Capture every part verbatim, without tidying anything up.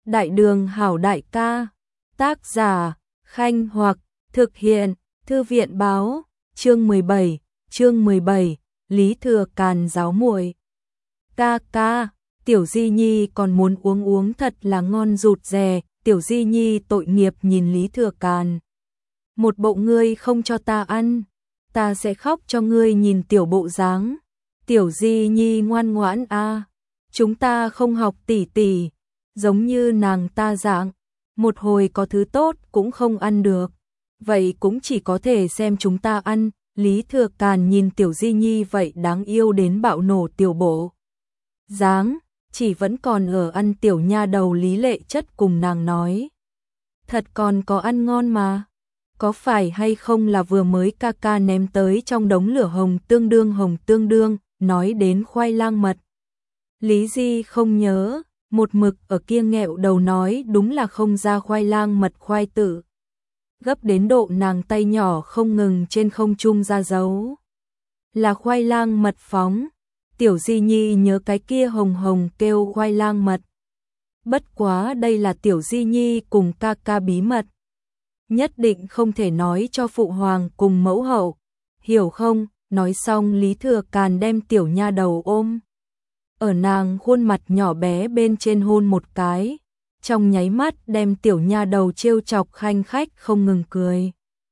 Đại đường hảo đại ca. Tác giả Khanh Hoặc. Thực hiện Thư viện báo. Chương mười bảy. Chương mười bảy. Lý Thừa Càn giáo muội. Ca ca, Tiểu Di Nhi còn muốn uống uống thật là ngon rụt rè. Tiểu Di Nhi tội nghiệp nhìn Lý Thừa Càn. Một bộ ngươi không cho ta ăn, ta sẽ khóc cho ngươi nhìn tiểu bộ dáng. Tiểu Di Nhi ngoan ngoãn a, chúng ta không học tỷ tỷ, giống như nàng ta dạng, một hồi có thứ tốt cũng không ăn được, vậy cũng chỉ có thể xem chúng ta ăn. Lý Thừa Càn nhìn Tiểu Di Nhi vậy đáng yêu đến bạo nổ tiểu bộ dáng, chỉ vẫn còn ở ăn tiểu nha đầu Lý Lệ Chất cùng nàng nói. Thật còn có ăn ngon mà, có phải hay không là vừa mới ca ca ném tới trong đống lửa hồng tương đương hồng tương đương, nói đến khoai lang mật. Lý Di không nhớ, một mực ở kia nghẹo đầu nói đúng là không ra khoai lang mật khoai tử. Gấp đến độ nàng tay nhỏ không ngừng trên không trung ra dấu. Là khoai lang mật phóng. Tiểu Di Nhi nhớ cái kia hồng hồng kêu khoai lang mật. Bất quá đây là Tiểu Di Nhi cùng ca ca bí mật. Nhất định không thể nói cho phụ hoàng cùng mẫu hậu. Hiểu không? Nói xong Lý Thừa Càn đem tiểu nha đầu ôm. Ở nàng khuôn mặt nhỏ bé bên trên hôn một cái. Trong nháy mắt đem tiểu nha đầu trêu chọc khanh khách không ngừng cười.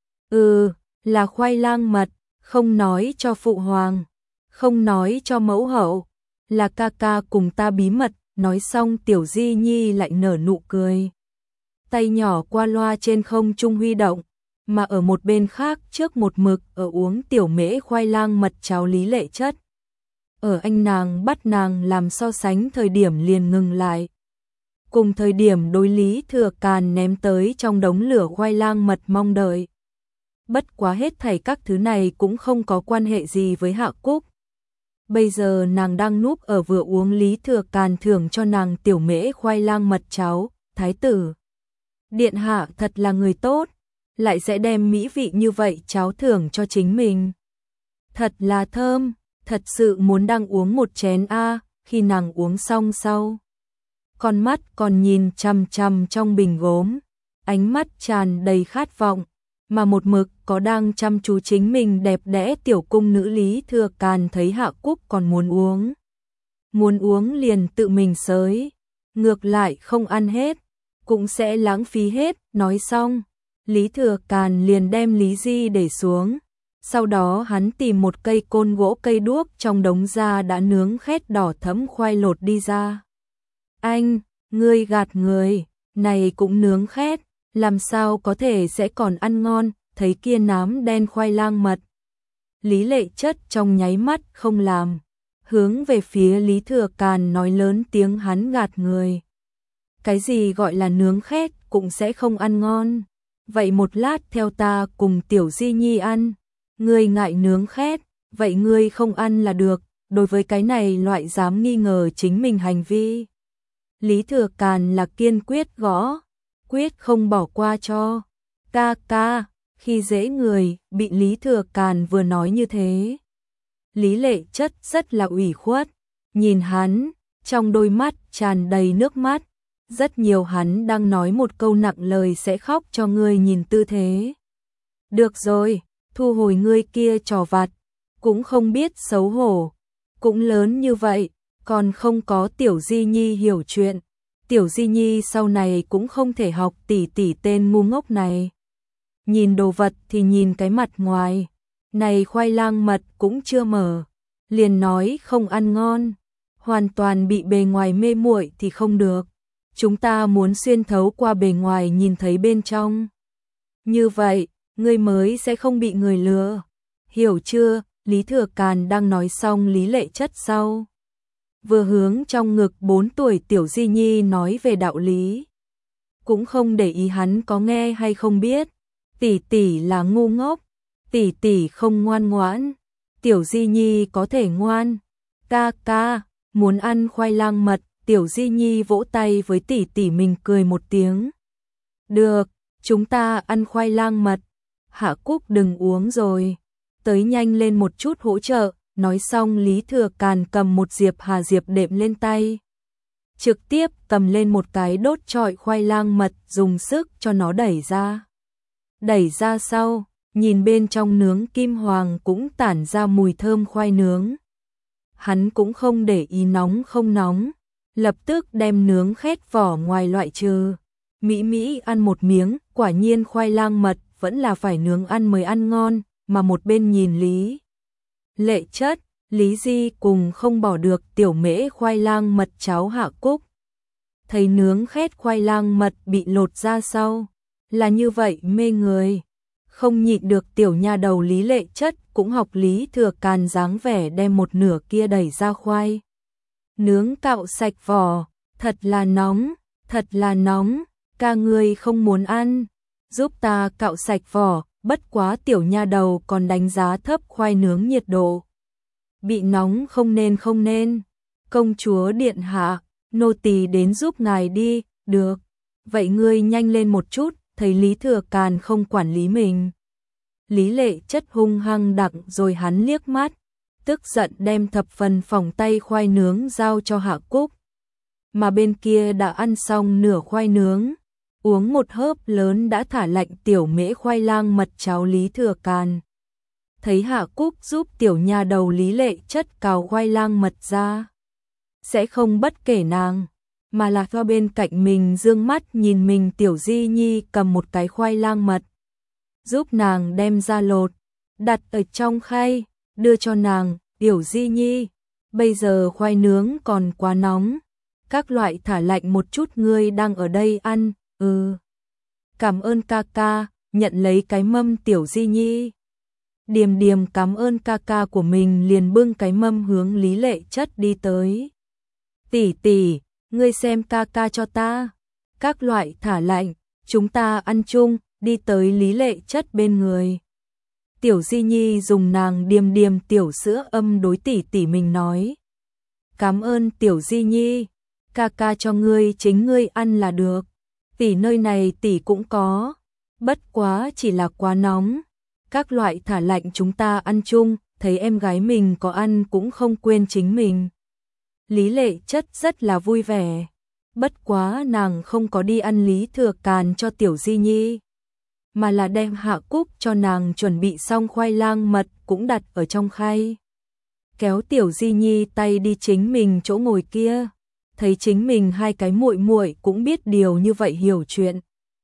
Ừ, là khoai lang mật, không nói cho phụ hoàng, không nói cho mẫu hậu, là ca ca cùng ta bí mật. Nói xong Tiểu Di Nhi lại nở nụ cười. Tay nhỏ qua loa trên không trung huy động, mà ở một bên khác trước một mực ở uống tiểu mễ khoai lang mật cháo Lý Lệ Chất. Ở anh nàng bắt nàng làm so sánh thời điểm liền ngừng lại. Cùng thời điểm đối Lý Thừa Càn ném tới trong đống lửa khoai lang mật mong đợi. Bất quá hết thảy các thứ này cũng không có quan hệ gì với Hạ Cúc. Bây giờ nàng đang núp ở vừa uống Lý Thừa Càn thưởng cho nàng tiểu mễ khoai lang mật cháo. Thái tử điện hạ thật là người tốt, lại sẽ đem mỹ vị như vậy cháo thưởng cho chính mình. Thật là thơm, thật sự muốn đang uống một chén a. Khi nàng uống xong sau, con mắt còn nhìn chằm chằm trong bình gốm, ánh mắt tràn đầy khát vọng, mà một mực có đang chăm chú chính mình đẹp đẽ tiểu cung nữ Lý Thừa Càn thấy Hạ Cúc còn muốn uống. Muốn uống liền tự mình xới, ngược lại không ăn hết, cũng sẽ lãng phí hết. Nói xong, Lý Thừa Càn liền đem Lý Di để xuống. Sau đó hắn tìm một cây côn gỗ cây đuốc trong đống da đã nướng khét đỏ thẫm khoai lột đi ra. Anh, ngươi gạt người, này cũng nướng khét, làm sao có thể sẽ còn ăn ngon, thấy kia nám đen khoai lang mật. Lý Lệ Chất trong nháy mắt không làm, hướng về phía Lý Thừa Càn nói lớn tiếng hắn gạt người. Cái gì gọi là nướng khét cũng sẽ không ăn ngon, vậy một lát theo ta cùng Tiểu Di Nhi ăn, ngươi ngại nướng khét, vậy ngươi không ăn là được. Đối với cái này loại dám nghi ngờ chính mình hành vi, Lý Thừa Càn là kiên quyết gõ, quyết không bỏ qua cho. Ca ca, khi dễ người, bị Lý Thừa Càn vừa nói như thế. Lý Lệ Chất rất là ủy khuất, nhìn hắn, trong đôi mắt tràn đầy nước mắt. Rất nhiều hắn đang nói một câu nặng lời sẽ khóc cho ngươi nhìn tư thế. Được rồi, thu hồi ngươi kia trò vặt, cũng không biết xấu hổ, cũng lớn như vậy, còn không có Tiểu Di Nhi hiểu chuyện. Tiểu Di Nhi sau này cũng không thể học tỷ tỷ tên ngu ngốc này. Nhìn đồ vật thì nhìn cái mặt ngoài, này khoai lang mật cũng chưa mở, liền nói không ăn ngon, hoàn toàn bị bề ngoài mê muội thì không được. Chúng ta muốn xuyên thấu qua bề ngoài nhìn thấy bên trong. Như vậy, ngươi mới sẽ không bị người lừa. Hiểu chưa? Lý Thừa Càn đang nói xong Lý Lệ Chất sau, vừa hướng trong ngực bốn tuổi Tiểu Di Nhi nói về đạo lý. Cũng không để ý hắn có nghe hay không biết. Tỷ tỷ là ngu ngốc, tỷ tỷ không ngoan ngoãn, Tiểu Di Nhi có thể ngoan. Ca ca, muốn ăn khoai lang mật. Tiểu Di Nhi vỗ tay với tỷ tỷ mình cười một tiếng. Được, chúng ta ăn khoai lang mật. Hạ Cúc đừng uống rồi, tới nhanh lên một chút hỗ trợ. Nói xong Lý Thừa Càn cầm một diệp hà diệp đệm lên tay. trực tiếp cầm lên một cái đốt trọi khoai lang mật dùng sức cho nó đẩy ra. Đẩy ra sau, nhìn bên trong nướng kim hoàng cũng tản ra mùi thơm khoai nướng. Hắn cũng không để ý nóng không nóng, lập tức đem nướng khét vỏ ngoài loại trừ. Mỹ Mỹ ăn một miếng, quả nhiên khoai lang mật vẫn là phải nướng ăn mới ăn ngon, mà một bên nhìn Lý Lệ Chất, Lý Di cùng không bỏ được tiểu mễ khoai lang mật cháo Hạ Cúc. Thấy nướng khét khoai lang mật bị lột ra sau, là như vậy mê người. Không nhịn được tiểu nha đầu Lý Lệ Chất cũng học Lý Thừa Càn dáng vẻ đem một nửa kia đẩy ra khoai. Nướng cạo sạch vỏ, thật là nóng, thật là nóng, ca ngươi không muốn ăn, giúp ta cạo sạch vỏ, bất quá tiểu nha đầu còn đánh giá thấp khoai nướng nhiệt độ. Bị nóng không nên không nên, công chúa điện hạ, nô tỳ đến giúp ngài đi, được, vậy ngươi nhanh lên một chút, thấy Lý Thừa Càn không quản lý mình. Lý Lệ Chất hung hăng đặng rồi hắn liếc mắt, tức giận đem thập phần phỏng tay khoai nướng giao cho Hạ Cúc. Mà bên kia đã ăn xong nửa khoai nướng, uống một hớp lớn đã thả lạnh tiểu mễ khoai lang mật cháo Lý Thừa Càn. Thấy Hạ Cúc giúp tiểu nha đầu Lý Lệ Chất cào khoai lang mật ra, sẽ không bất kể nàng, mà là do bên cạnh mình dương mắt nhìn mình tiểu Di Nhi cầm một cái khoai lang mật, giúp nàng đem ra lột, đặt ở trong khay, đưa cho nàng, tiểu Di Nhi, bây giờ khoai nướng còn quá nóng, các loại thả lạnh một chút ngươi đang ở đây ăn, ừ. Cảm ơn ca ca, nhận lấy cái mâm tiểu Di Nhi. Điềm Điềm cảm ơn ca ca của mình liền bưng cái mâm hướng Lý Lệ Chất đi tới. Tỷ tỷ, ngươi xem ca ca cho ta, các loại thả lạnh, chúng ta ăn chung, đi tới Lý Lệ Chất bên người. Tiểu Di Nhi dùng nàng Điềm Điềm tiểu sữa âm đối tỷ tỷ mình nói. Cảm ơn tiểu Di Nhi, ca ca cho ngươi chính ngươi ăn là được, tỷ nơi này tỷ cũng có, bất quá chỉ là quá nóng, các loại thả lạnh chúng ta ăn chung, thấy em gái mình có ăn cũng không quên chính mình. Lý Lệ Chất rất là vui vẻ, bất quá nàng không có đi ăn Lý Thừa Càn cho tiểu Di Nhi, mà là đem Hạ Cúc cho nàng chuẩn bị xong khoai lang mật cũng đặt ở trong khay. Kéo tiểu Di Nhi tay đi chính mình chỗ ngồi kia, thấy chính mình hai cái muội muội cũng biết điều như vậy hiểu chuyện.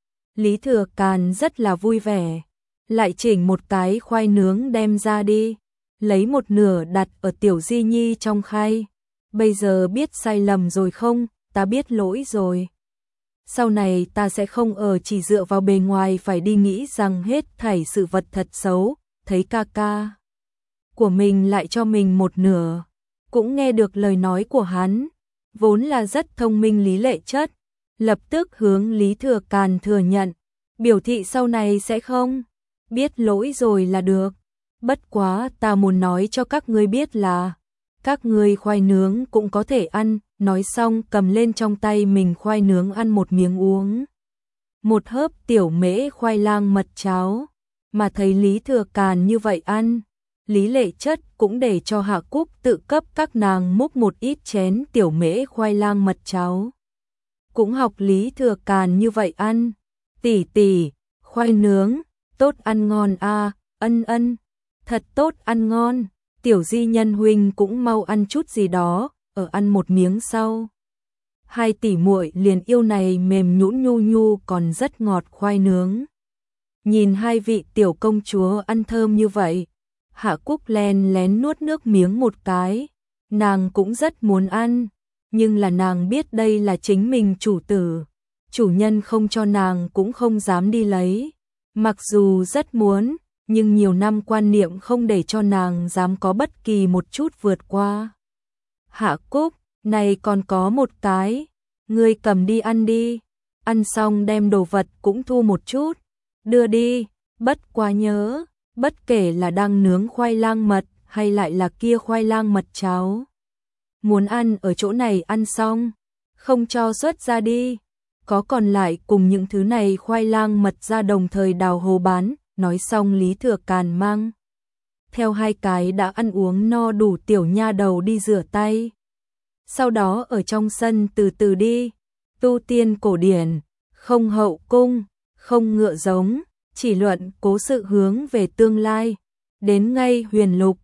Lý Thừa Càn rất là vui vẻ, lại chỉnh một cái khoai nướng đem ra đi, lấy một nửa đặt ở tiểu Di Nhi trong khay. Bây giờ biết sai lầm rồi không, ta biết lỗi rồi. Sau này ta sẽ không ở chỉ dựa vào bề ngoài phải đi nghĩ rằng hết thảy sự vật thật xấu, thấy ca ca của mình lại cho mình một nửa. Cũng nghe được lời nói của hắn, vốn là rất thông minh Lý Lệ Chất, lập tức hướng Lý Thừa Càn thừa nhận, biểu thị sau này sẽ không, biết lỗi rồi là được. Bất quá ta muốn nói cho các ngươi biết là, các ngươi khoai nướng cũng có thể ăn, nói xong cầm lên trong tay mình khoai nướng ăn một miếng uống. Một hớp tiểu mễ khoai lang mật cháo, mà thấy Lý Thừa Càn như vậy ăn, Lý Lệ Chất cũng để cho Hạ Cúc tự cấp các nàng múc một ít chén tiểu mễ khoai lang mật cháo. Cũng học Lý Thừa Càn như vậy ăn, tỷ tỷ, khoai nướng, tốt ăn ngon a, ân ân, thật tốt ăn ngon. Tiểu Di Nhân huynh cũng mau ăn chút gì đó, ở ăn một miếng sau. Hai tỷ muội liền yêu này mềm nhũn nhu nhu còn rất ngọt khoai nướng. Nhìn hai vị tiểu công chúa ăn thơm như vậy, Hạ Cúc len lén nuốt nước miếng một cái, nàng cũng rất muốn ăn, nhưng là nàng biết đây là chính mình chủ tử, chủ nhân không cho nàng cũng không dám đi lấy. Mặc dù rất muốn, nhưng nhiều năm quan niệm không để cho nàng dám có bất kỳ một chút vượt qua. Hạ Cúc, này còn có một cái, ngươi cầm đi ăn đi, ăn xong đem đồ vật cũng thu một chút, đưa đi, bất quá nhớ, bất kể là đang nướng khoai lang mật hay lại là kia khoai lang mật cháo. Muốn ăn ở chỗ này ăn xong, không cho xuất ra đi, có còn lại cùng những thứ này khoai lang mật ra đồng thời đào hố bán. Nói xong Lý Thừa Càn mang theo hai cái đã ăn uống no đủ tiểu nha đầu đi rửa tay. sau đó ở trong sân từ từ đi, tu tiên cổ điển, không hậu cung, không ngựa giống, chỉ luận cố sự hướng về tương lai, đến ngay huyền lục,